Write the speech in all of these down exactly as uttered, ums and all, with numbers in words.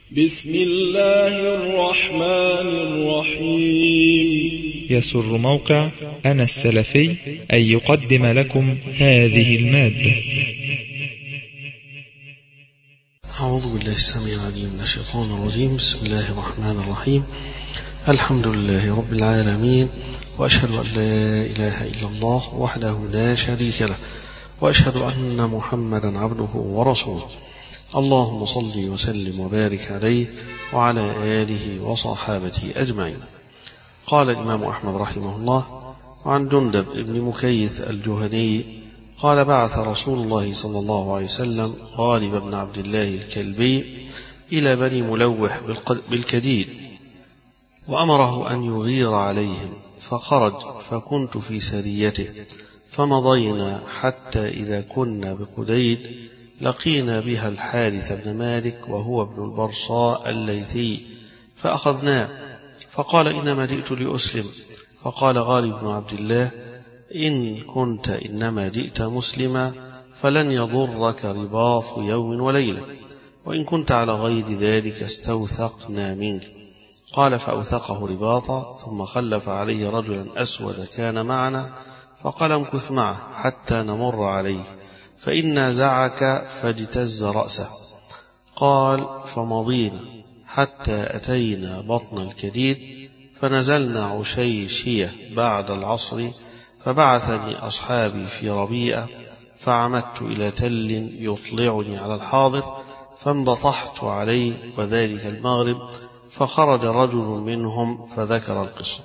بسم الله الرحمن الرحيم. يسر موقع أنا السلفي أن يقدم لكم هذه المادة. أعوذ بالله السميع العليم من الشيطان الرجيم. بسم الله الرحمن الرحيم. الحمد لله رب العالمين، وأشهد أن لا إله إلا الله وحده لا شريك له، وأشهد أن محمدا عبده ورسوله. اللهم صل وسلم وبارك عليه وعلى آله وصحابته أجمعين. قال الإمام أحمد رحمه الله: وعن جندب بن مكيث الجهني قال: بعث رسول الله صلى الله عليه وسلم غالب بن عبد الله الكلبي إلى بني ملوح بالكديد، وأمره أن يغير عليهم، فخرج فكنت في سريته، فمضينا حتى إذا كنا بقديد لقينا بها الحارث بن مالك وهو ابن البرصاء الليثي، فأخذناه، فقال: إنما جئت لأسلم. فقال غالب بن عبد الله: إن كنت إنما جئت مسلما فلن يضرك رباط يوم وليلة، وإن كنت على غير ذلك استوثقنا منك. قال: فأوثقه رباطا، ثم خلف عليه رجلا أسود كان معنا، فقال: امكث معه حتى نمر عليه، فإن نازعك فاجتز رأسه. قال: فمضينا حتى أتينا بطن الكديد، فنزلنا عشيشية بعد العصر، فبعثني أصحابي في ربيئة، فعمدت إلى تل يطلعني على الحاضر، فانبطحت عليه، وذلك المغرب، فخرج رجل منهم فذكر القصة.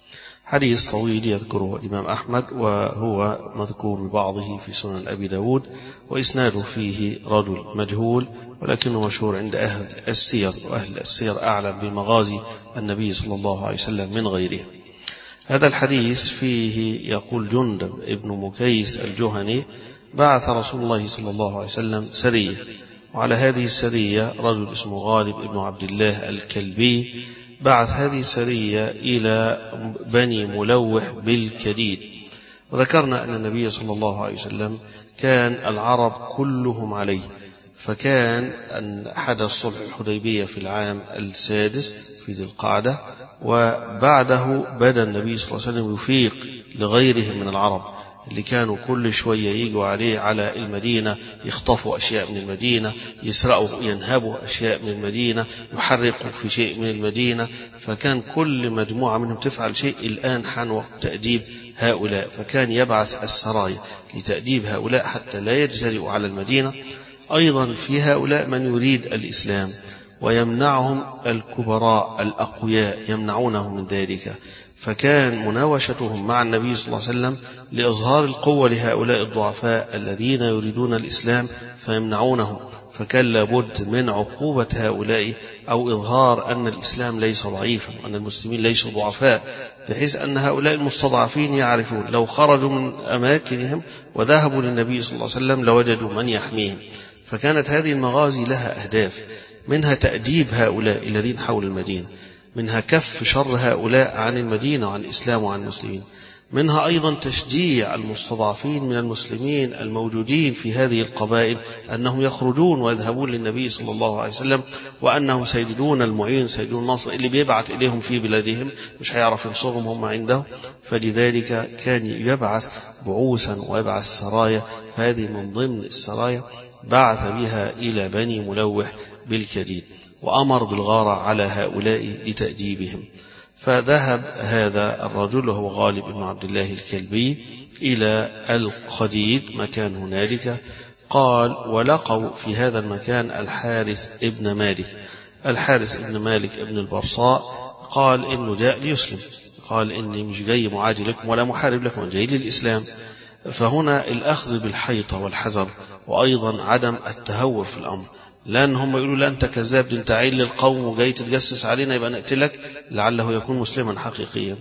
حديث طويل يذكره الإمام أحمد، وهو مذكور ببعضه في سنن أبي داود، وإسناده فيه رجل مجهول، ولكنه مشهور عند أهل السير، وأهل السير أعلم بمغازي النبي صلى الله عليه وسلم من غيره. هذا الحديث فيه يقول جندب ابن مكيث الجهني: بعث رسول الله صلى الله عليه وسلم سرية، وعلى هذه السرية رجل اسمه غالب ابن عبد الله الكلبي، بعث هذه السرية إلى بني ملوح بالكديد. وذكرنا أن النبي صلى الله عليه وسلم كان العرب كلهم عليه، فكان أن حدث صلح الحديبية في العام السادس في ذي القعدة، وبعده بدأ النبي صلى الله عليه وسلم يفيق لغيرهم من العرب اللي كانوا كل شوية يجوا عليه على المدينة، يخطفوا أشياء من المدينة، يسرقوا ينهبوا أشياء من المدينة، يحرقوا في شيء من المدينة. فكان كل مجموعة منهم تفعل شيء. الآن حان وقت تأديب هؤلاء، فكان يبعث السرايا لتأديب هؤلاء حتى لا يجترئوا على المدينة. أيضا في هؤلاء من يريد الإسلام ويمنعهم الكبراء الأقوياء، يمنعونهم من ذلك، فكان مناوشتهم مع النبي صلى الله عليه وسلم لإظهار القوة لهؤلاء الضعفاء الذين يريدون الإسلام فيمنعونهم. فكان لابد من عقوبة هؤلاء، أو إظهار أن الإسلام ليس ضعيفا وأن المسلمين ليسوا ضعفاء، بحيث أن هؤلاء المستضعفين يعرفون لو خرجوا من أماكنهم وذهبوا للنبي صلى الله عليه وسلم لوجدوا من يحميهم. فكانت هذه المغازي لها أهداف، منها تأديب هؤلاء الذين حول المدينة، منها كف شر هؤلاء عن المدينة وعن الإسلام وعن المسلمين، منها أيضا تشجيع المستضعفين من المسلمين الموجودين في هذه القبائل أنهم يخرجون ويذهبون للنبي صلى الله عليه وسلم، وأنهم سيجدون المعين سيجدون الناصر اللي بيبعث إليهم في بلادهم، مش هيعرف ينصرهم هم عنده. فلذلك كان يبعث بعوثا ويبعث سرايا، فهذه من ضمن السرايا بعث بها إلى بني ملوح بالكديد، وأمر بالغارة على هؤلاء لتأديبهم. فذهب هذا الرجل وهو غالب بن عبد الله الكلبي إلى القديد، مكان هنالك. قال: ولقوا في هذا المكان الحارث ابن مالك. الحارث ابن مالك ابن البرصاء قال إنه جاء ليسلم، قال إني مش جاي معادي لكم ولا محارب لكم، جاي للإسلام. فهنا الأخذ بالحيطة والحذر، وأيضا عدم التهور في الأمر، لأن هم يقولوا لا أنت كذاب، أنت عيل للقوم وجاي تتجسس علينا يبقى نقتلك، لعله يكون مسلما حقيقيا،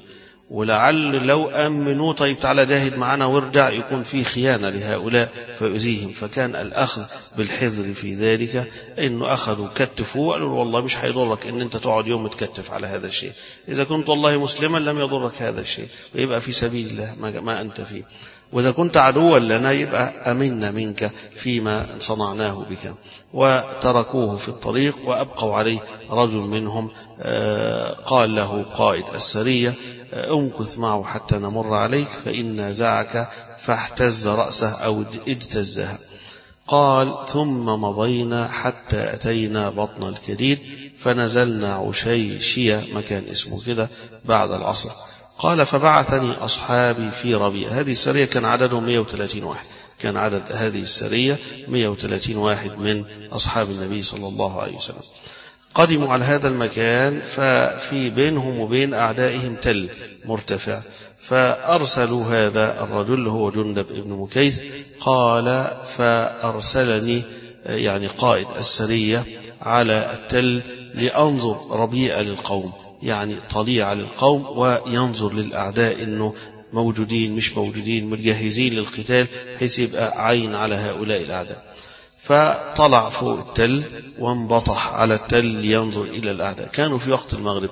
ولعل لو أمنوا طيب تعالى جاهد معنا وارجع، يكون في خيانة لهؤلاء فيؤذيهم. فكان الأخذ بالحذر في ذلك، إنه أخذوا كتفوا وقالوا والله مش هيضرك إن أنت تقعد يوم تكتف على هذا الشيء، إذا كنت والله مسلما لم يضرك هذا الشيء، ويبقى في سبيل الله ما أنت فيه. وإذا كنت عدوا لنا يبقى أمنا منك فيما صنعناه بك. وتركوه في الطريق وأبقوا عليه رجل منهم قال له قائد السرية امكث معه حتى نمر عليك فإن نازعك، فاحتز رأسه أو اجتزها. قال ثم مضينا حتى أتينا بطن الكديد فنزلنا عشيشية مكان اسمه كده بعد العصر. قال فبعثني أصحابي في ربيع. هذه السرية كان عددهم مئة وثلاثين واحد، كان عدد هذه السرية مئة وثلاثين واحد من أصحاب النبي صلى الله عليه وسلم. قدموا على هذا المكان ففي بينهم وبين أعدائهم تل مرتفع، فأرسلوا هذا الرجل هو جندب ابن مكيث. قال فأرسلني يعني قائد السرية على التل لأنظر ربيع للقوم، يعني طليع للقوم، وينظر للأعداء إنه موجودين مش موجودين، متجهزين للقتال، حيث يبقى عين على هؤلاء الأعداء. فطلع فوق التل وانبطح على التل لينظر إلى الأعداء. كانوا في وقت المغرب.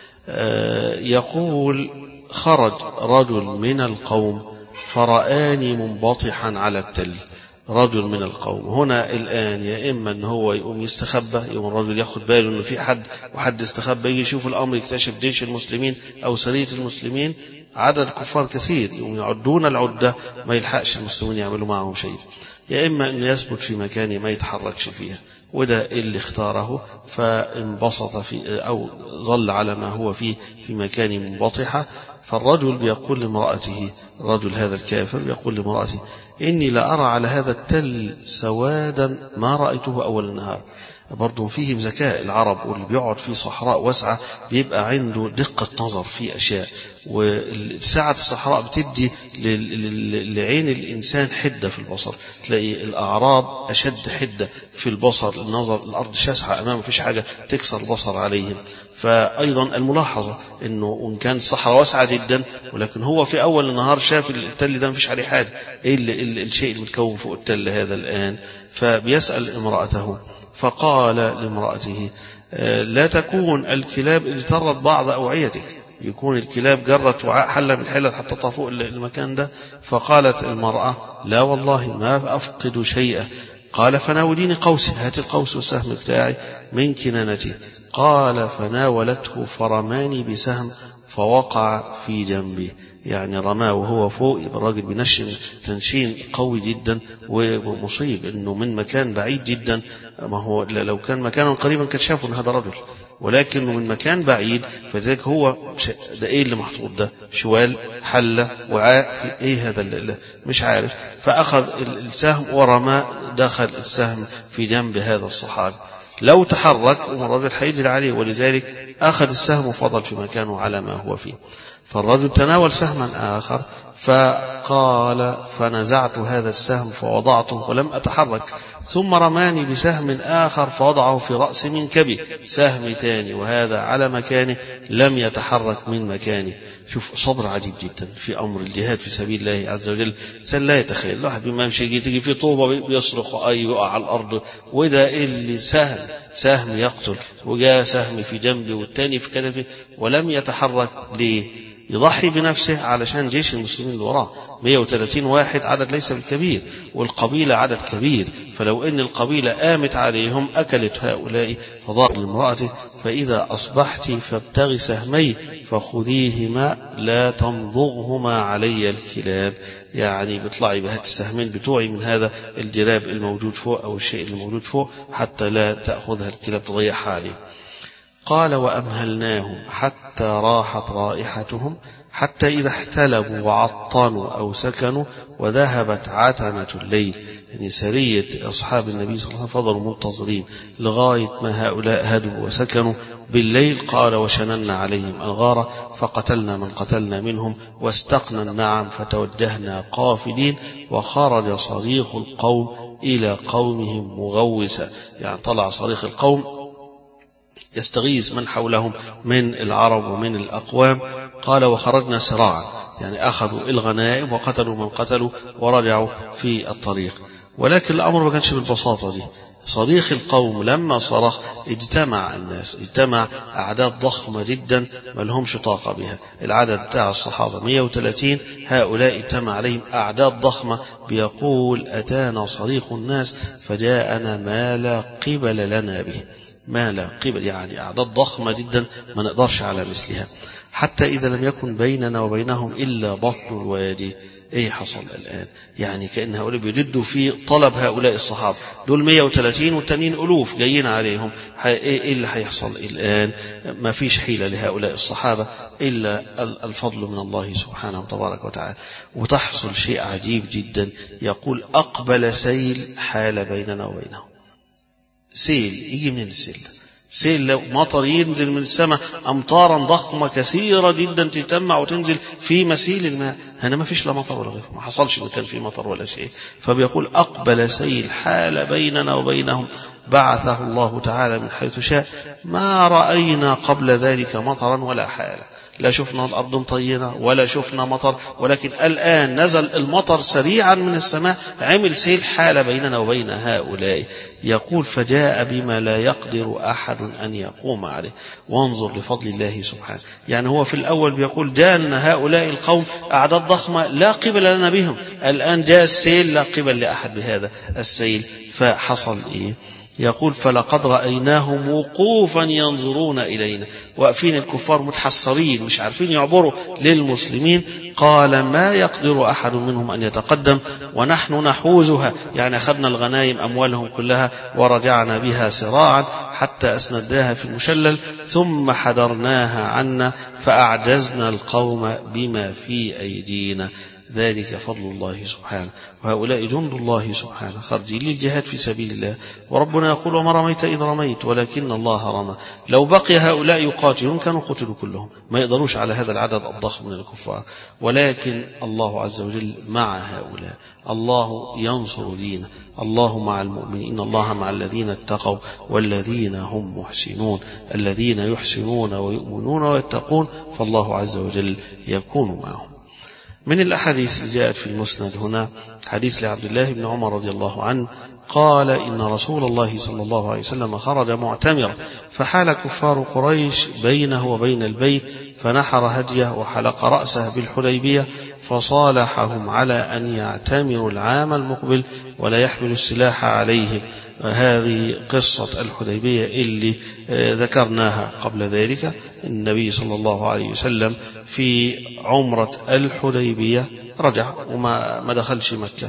يقول خرج رجل من القوم فرآني منبطحا على التل. رجل من القوم هنا الآن يا إما أن هو يقوم يستخبى، يقوم الرجل ياخد باله أنه في حد وحد استخبى، يجي يشوف الأمر يكتشف جيش المسلمين أو سرية المسلمين عدد كفار كثير، يقوم يعدون العدة ما يلحقش المسلمين يعملوا معهم شيء. يا إما أن يثبت في مكانه ما يتحركش فيها، وده اللي اختاره، فانبسط في أو ظل على ما هو فيه في مكان منبطحة. فالرجل بيقول لامرأته، الرجل هذا الكافر يقول لامرأته إني لأرى على هذا التل سوادا ما رأيته أول النهار. برضو فيهم ذكاء العرب، واللي بيقعد في صحراء واسعة بيبقى عنده دقة نظر في أشياء، وساعة الصحراء بتدي لعين الإنسان حدة في البصر. تلاقي الأعراب أشد حدة في البصر، النظر، الأرض شاسعة أمامه فيش حاجة تكسر البصر عليهم. فأيضا الملاحظة أنه وإن كان الصحراء واسعة جدا، ولكن هو في أول النهار شاف التل ده مفيش عليه حاجة، إيه اللي الشيء المتكون فوق التل هذا الآن؟ فبيسأل امرأته، فقال لامرأته لا تكون الكلاب اجترت بعض أوعيتك، يكون الكلاب جرت وعاء حلة من الحلل حتى طافوا المكان ده. فقالت المرأة لا والله ما أفقد شيئا. قال فناوليني قوسي، هات القوس والسهم بتاعي من كنانتي. قال فناولته فرماني بسهم فوقع في جنبي، يعني رماه وهو فوق. الراجل بينشن تنشين قوي جدا ومصيب، انه من مكان بعيد جدا. ما هو لو كان مكانا قريبا كان شافوا ان هذا رجل، ولكنه من مكان بعيد، فذلك هو ده ايه اللي محطوط ده؟ شوال، حلة، وعاء، ايه هذا اللي مش عارف. فاخذ السهم ورمى، دخل السهم في جنب هذا الصحابي. لو تحرك الرجل هيجري عليه، ولذلك أخذ السهم وفضل في مكانه على ما هو فيه. فالرجل تناول سهما آخر فقال فنزعت هذا السهم فوضعته ولم أتحرك، ثم رماني بسهم آخر فوضعه في رأس منكبي، سهم تاني وهذا على مكانه لم يتحرك من مكانه. شوف صبر عجيب جدا في أمر الجهاد في سبيل الله عز وجل. سن لا يتخيل الواحد بما يمشي تيجي في طوبة بيصرخ أي يقع على الأرض، وده اللي سهم سهم يقتل، وجاء سهم في جنبه والتاني في كتفه ولم يتحرك. ليه؟ يضحي بنفسه علشان جيش المسلمين اللي وراه مئة وثلاثين واحد، عدد ليس بالكبير، والقبيلة عدد كبير. فلو ان القبيلة قامت عليهم أكلت هؤلاء. فضاق لامرأته فإذا أصبحت فابتغي سهمي فخذيهما لا تمضغهما علي الكلاب، يعني بيطلعي بهات السهمين بتوعي من هذا الجراب الموجود فوق أو الشيء الموجود فوق حتى لا تأخذها الكلاب تضيعها عليه. قال وأمهلناهم حتى راحت رائحتهم، حتى إذا احتلبوا وعطنوا أو سكنوا وذهبت عتمة الليل، يعني سرية أصحاب النبي صلى الله عليه وسلم فضلوا منتظرين لغاية ما هؤلاء هدوا وسكنوا بالليل. قال وشننا عليهم الغارة فقتلنا من قتلنا منهم واستقنا النعم فتوجهنا قافلين، وخرج صريخ القوم إلى قومهم مغوسا، يعني طلع صريخ القوم يستغيث من حولهم من العرب ومن الأقوام. قال وخرجنا سراعا، يعني أخذوا الغنائم وقتلوا من قتلوا ورجعوا في الطريق. ولكن الأمر ما كانش بالبساطة دي. صريخ القوم لما صرخ اجتمع الناس، اجتمع أعداد ضخمة جدا ما لهمش طاقة بها. العدد بتاع الصحابة مئة وثلاثين، هؤلاء اجتمع عليهم أعداد ضخمة. بيقول أتانا صريخ الناس فجاءنا ما لا قبل لنا به، ما لا قبل يعني أعداد ضخمة جدا ما نقدرش على مثلها، حتى إذا لم يكن بيننا وبينهم إلا بطن الوادي. ايه حصل الآن؟ يعني كأن هؤلاء بيجدوا في طلب هؤلاء الصحابة، دول مئة وثلاثين والتانيين ألوف جايين عليهم، ايه اللي هيحصل الآن؟ ما فيش حيلة لهؤلاء الصحابة إلا الفضل من الله سبحانه وتبارك وتعالى. وتحصل شيء عجيب جدا، يقول أقبل سيل حال بيننا وبينهم. سيل يجي من السيل، سيل لو مطر ينزل من السماء أمطارا ضخمة كثيرة جدا تجتمع وتنزل في مسيل الماء. هنا ما فيش لا مطر ولا غيره، ما حصلش إن كان في مطر ولا شيء. فبيقول أقبل سيل حال بيننا وبينهم بعثه الله تعالى من حيث شاء، ما رأينا قبل ذلك مطرا ولا حالا، لا شفنا الأرض مطينة ولا شفنا مطر، ولكن الآن نزل المطر سريعا من السماء، عمل سيل حال بيننا وبين هؤلاء. يقول فجاء بما لا يقدر أحد أن يقوم عليه. وانظر لفضل الله سبحانه، يعني هو في الأول بيقول جاءنا هؤلاء القوم أعداد ضخمة لا قبل لنا بهم، الآن جاء السيل لا قبل لأحد بهذا السيل. فحصل إيه؟ يقول فلقد رأيناهم وقوفا ينظرون إلينا، واقفين الكفار متحصرين مش عارفين يعبروا للمسلمين. قال ما يقدر أحد منهم أن يتقدم ونحن نحوزها، يعني أخذنا الغنائم أموالهم كلها ورجعنا بها سراعا حتى أسندناها في المشلل، ثم حدرناها عنا فأعجزنا القوم بما في أيدينا. ذلك فضل الله سبحانه، وهؤلاء جند الله سبحانه خارجين للجهاد في سبيل الله. وربنا يقول وما رميت إذ رميت ولكن الله رمى. لو بقي هؤلاء يقاتلون كانوا قتلوا كلهم، ما يقدروش على هذا العدد الضخم من الكفار، ولكن الله عز وجل مع هؤلاء. الله ينصر دينه، الله مع المؤمنين، إن الله مع الذين اتقوا والذين هم محسنون، الذين يحسنون ويؤمنون ويتقون، فالله عز وجل يكون معهم. من الأحاديث اللي جاءت في المسند هنا حديث لعبد الله بن عمر رضي الله عنه قال إن رسول الله صلى الله عليه وسلم خرج معتمرا، فحال كفار قريش بينه وبين البيت، فنحر هديه وحلق رأسه بالحديبية، فصالحهم على أن يعتمروا العام المقبل ولا يحملوا السلاح عليهم. هذه قصة الحديبية اللي ذكرناها قبل ذلك. النبي صلى الله عليه وسلم في عمرة الحديبية رجع وما ما دخلش مكة،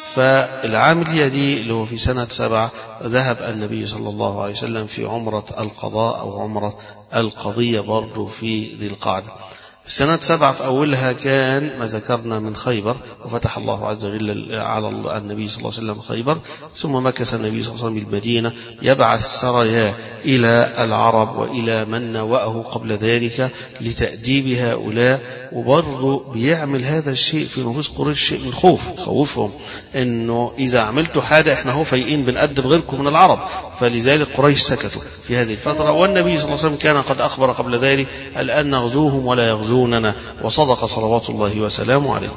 فالعام اليدي اللي هو في سنة سبعة ذهب النبي صلى الله عليه وسلم في عمرة القضاء أو عمرة القضية برضو في ذي القعدة. في سنة سبعة في أولها كان ما ذكرنا من خيبر، وفتح الله عز وجل على النبي صلى الله عليه وسلم خيبر، ثم مكث النبي صلى الله عليه وسلم بالمدينة يبعث سرايا إلى العرب وإلى من نوأه قبل ذلك لتأديب هؤلاء. وبرضه بيعمل هذا الشيء في نفوس قريش شيء من خوف، خوفهم إنه إذا عملتوا حاجة إحنا هو فايقين بنأدب غيركم من العرب، فلذلك قريش سكتوا في هذه الفترة. والنبي صلى الله عليه وسلم كان قد أخبر قبل ذلك الآن نغزوهم ولا يغزوننا، وصدق صلوات الله وسلامه عليه.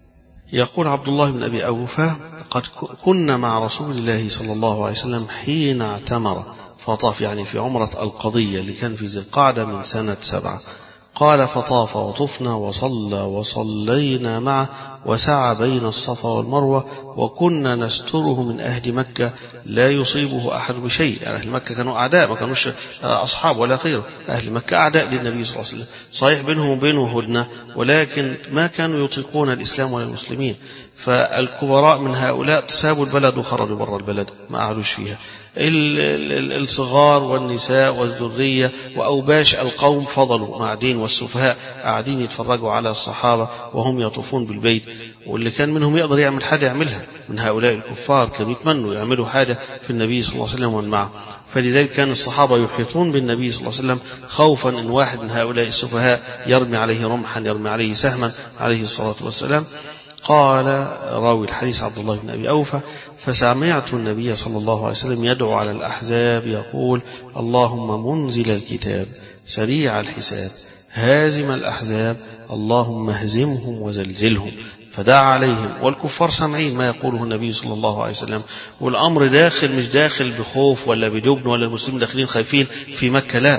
يقول عبد الله بن أبي أوفى قد كنا مع رسول الله صلى الله عليه وسلم حين اعتمر فطاف، يعني في عمرة القضية اللي كان في ذي القعدة من سنة سبعة. قال فطاف وطفنا وصلى وصلينا معه وسعى بين الصفا والمروة، وكنا نستره من أهل مكة لا يصيبه أحد بشيء. يعني أهل مكة كانوا أعداء، ما كانوش أصحاب ولا خير، أهل مكة أعداء للنبي صلى الله عليه وسلم، صحيح بينهم وبينه هدنة، ولكن ما كانوا يطيقون الإسلام ولا المسلمين. فالكبراء من هؤلاء سابوا البلد وخرجوا برا البلد، ما قعدوش فيها. الصغار والنساء والذرية وأوباش القوم فضلوا قاعدين، والسفهاء قاعدين يتفرجوا على الصحابة وهم يطوفون بالبيت. واللي كان منهم يقدر يعمل حاجة يعملها من هؤلاء الكفار، كانوا يتمنوا يعملوا حاجة في النبي صلى الله عليه وسلم ومن معه. فلذلك كان الصحابة يحيطون بالنبي صلى الله عليه وسلم خوفا ان واحد من هؤلاء السفهاء يرمي عليه رمحا، يرمي عليه سهما عليه الصلاة والسلام. قال راوي الحديث عبد الله بن أبي أوفى فسمعت النبي صلى الله عليه وسلم يدعو على الأحزاب يقول اللهم منزل الكتاب سريع الحساب هازم الأحزاب اللهم اهزمهم وزلزلهم. فدعا عليهم والكفار سامعين ما يقوله النبي صلى الله عليه وسلم، والأمر داخل مش داخل بخوف ولا بجبن ولا المسلمين داخلين خايفين في مكة، لا،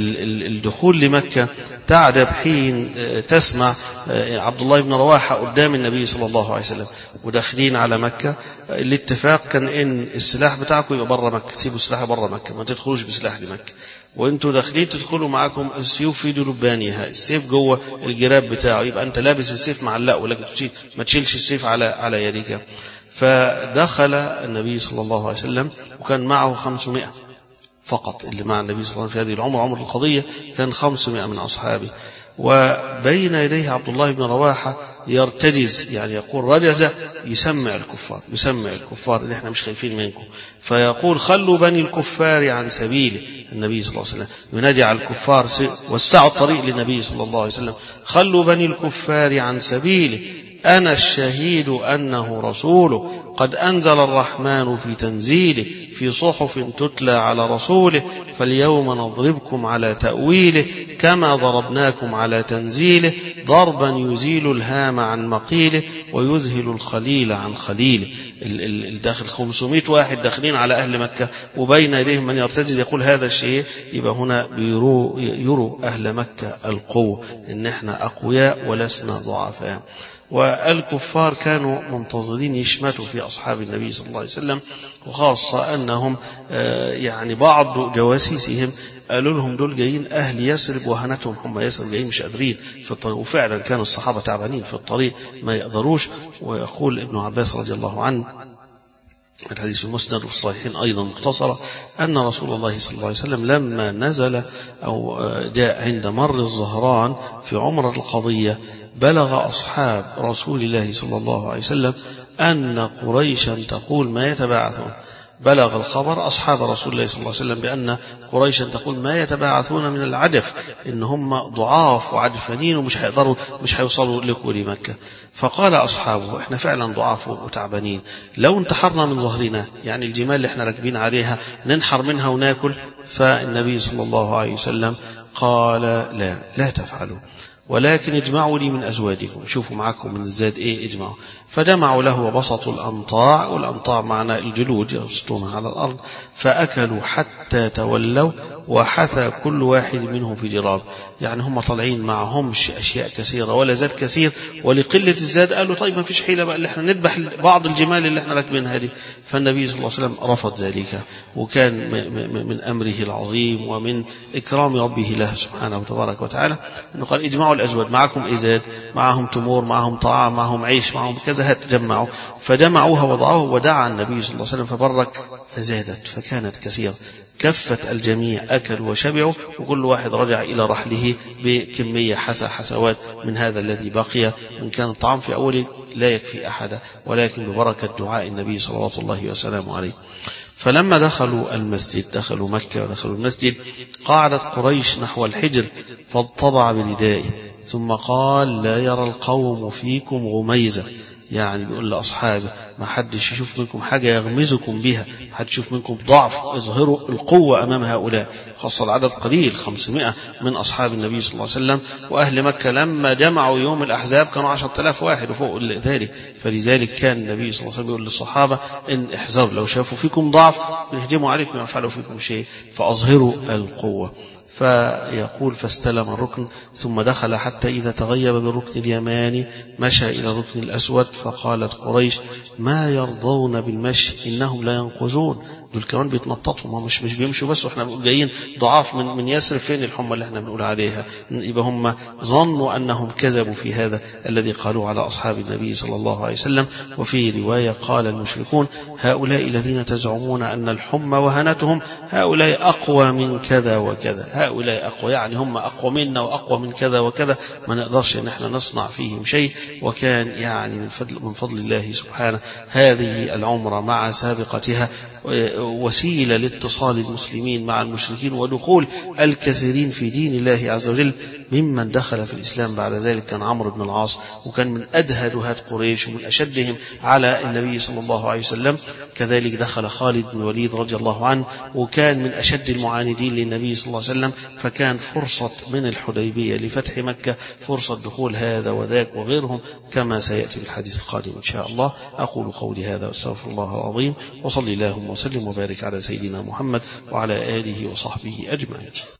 الدخول لمكة تعجب حين تسمع عبد الله بن رواحة قدام النبي صلى الله عليه وسلم وداخلين على مكة. الاتفاق كان ان السلاح بتاعكم يبقى بره مكة، سيبوا السلاح بره مكة، ما تدخلوش بسلاح لمكة، وانتوا داخلين تدخلوا معاكم السيوف في دلبانها، السيف جوه الجراب بتاعه، يبقى انت لابس السيف معلقه ولكن ما تشيلش السيف على على يديك. فدخل النبي صلى الله عليه وسلم وكان معه خمسمائة فقط، اللي مع النبي صلى الله عليه وسلم في هذه العمر عمر القضية كان خمسمائة من أصحابه، وبين يديه عبد الله بن رواحة يرتجز، يعني يقول رجز، يسمع الكفار يسمع الكفار اللي احنا مش خايفين منكم، فيقول خلوا بني الكفار عن سبيله. النبي صلى الله عليه وسلم ينادي على الكفار واستعوا الطريق للنبي صلى الله عليه وسلم، خلوا بني الكفار عن سبيله، أنا الشهيد أنه رسوله، قد أنزل الرحمن في تنزيله في صحف تتلى على رسوله، فاليوم نضربكم على تأويله كما ضربناكم على تنزيله، ضربا يزيل الهام عن مقيله ويذهل الخليل عن خليله. الداخل خمسمائة واحد داخلين على أهل مكة وبين يديهم من يرتجز يقول هذا الشيء، يبقى هنا بيروا يروا أهل مكة القوة، إن احنا أقوياء ولسنا ضعفاء. والكفار كانوا منتظرين يشمتوا في أصحاب النبي صلى الله عليه وسلم، وخاصة أنهم يعني بعض جواسيسهم قالوا لهم دول جايين أهل يثرب وهنتهم هم يثرب، جايين مش قادرين في الطريق، وفعلا كانوا الصحابة تعبانين في الطريق ما يقدروش. ويقول ابن عباس رضي الله عنه الحديث في المسند وفي الصحيحين أيضا مختصرة أن رسول الله صلى الله عليه وسلم لما نزل أو جاء عند مر الظهران في عمر القضية بلغ أصحاب رسول الله صلى الله عليه وسلم أن قريشا تقول ما يتباعثون، بلغ الخبر أصحاب رسول الله صلى الله عليه وسلم بأن قريشا تقول ما يتباعثون من العجف، إن هم ضعاف وعجفانين ومش هيقدروا مش هيوصلوا لكم لمكة. فقال أصحابه إحنا فعلا ضعاف وتعبانين، لو انتحرنا من ظهرنا، يعني الجمال اللي احنا راكبين عليها ننحر منها وناكل. فالنبي صلى الله عليه وسلم قال لا لا تفعلوا، ولكن اجمعوا لي من أزواجكم، شوفوا معكم من الزاد إيه اجمعوا. فجمعوا له وبسطوا الأنطاع، والأنطاع معنى الجلود يبسطونها على الأرض، فأكلوا حتى تولوا وحثى كل واحد منهم في جراب، يعني هم طالعين معهمش أشياء كثيرة ولا زاد كثير، ولقلة الزاد قالوا طيب ما فيش حيلة بقى اللي احنا نذبح بعض الجمال اللي احنا راكبينها هذه. فالنبي صلى الله عليه وسلم رفض ذلك، وكان من أمره العظيم ومن إكرام ربه له سبحانه وتبارك وتعالى أنه قال اجمعوا الأزواج، معكم إزاد، معهم تمور، معهم طعام، معهم عيش، معهم كذا، هتجمعوا. فجمعوها وضعوه، ودعا النبي صلى الله عليه وسلم فبرك فزادت فكانت كثيرة، كفت الجميع أكلوا وشبعوا، وكل واحد رجع إلى رحله بكمية حسى حسوات من هذا الذي بقي، من كان الطعام في أوله لا يكفي أحد، ولكن ببركة دعاء النبي صلوات الله وسلامه عليه. فلما دخلوا المسجد، دخلوا مكة ودخلوا المسجد، قعدت قريش نحو الحجر فاضطبع بردائه، ثم قال لا يرى القوم فيكم غميزة، يعني بيقول لأصحابه ما حدش يشوف منكم حاجة يغمزكم بها، ما حدش يشوف منكم ضعف، اظهروا القوة أمام هؤلاء، خاصة العدد قليل خمسمائة من أصحاب النبي صلى الله عليه وسلم. وأهل مكة لما جمعوا يوم الأحزاب كانوا عشرة آلاف واحد وفوق ذلك، فلذلك كان النبي صلى الله عليه وسلم يقول للصحابة إن احذروا لو شافوا فيكم ضعف يهجموا عليكم ويفعلوا فيكم شيء، فأظهروا القوة. فيقول فاستلم الركن ثم دخل حتى إذا تغيب بالركن اليماني مشى إلى الركن الأسود، فقالت قريش ما يرضون بالمشي إنهم لا ينقذون، دول كمان بيتنططوا، ما مش مش بيمشوا بس واحنا جايين ضعاف من من يسرب، فين الحمى اللي احنا بنقول عليها؟ يبقى هم ظنوا أنهم كذبوا في هذا الذي قالوا على أصحاب النبي صلى الله عليه وسلم. وفي رواية قال المشركون هؤلاء الذين تزعمون أن الحمى وهنتهم هؤلاء أقوى من كذا وكذا، هؤلاء أقوى يعني هم أقوى منا وأقوى من كذا وكذا، ما نقدرش أن احنا نصنع فيهم شيء. وكان يعني من فضل, من فضل الله سبحانه هذه العمرة مع سابقتها وسيلة لاتصال المسلمين مع المشركين ودخول الكثيرين في دين الله عز وجل. ممن دخل في الإسلام بعد ذلك كان عمرو بن العاص، وكان من أدهى دهاة قريش ومن أشدهم على النبي صلى الله عليه وسلم. كذلك دخل خالد بن الوليد رضي الله عنه، وكان من أشد المعاندين للنبي صلى الله عليه وسلم. فكان فرصة من الحديبية لفتح مكة فرصة دخول هذا وذاك وغيرهم، كما سيأتي بالحديث القادم إن شاء الله. أقول قولي هذا واستغفر الله العظيم، وصلي اللهم وسلم وبارك على سيدنا محمد وعلى آله وصحبه أجمعين.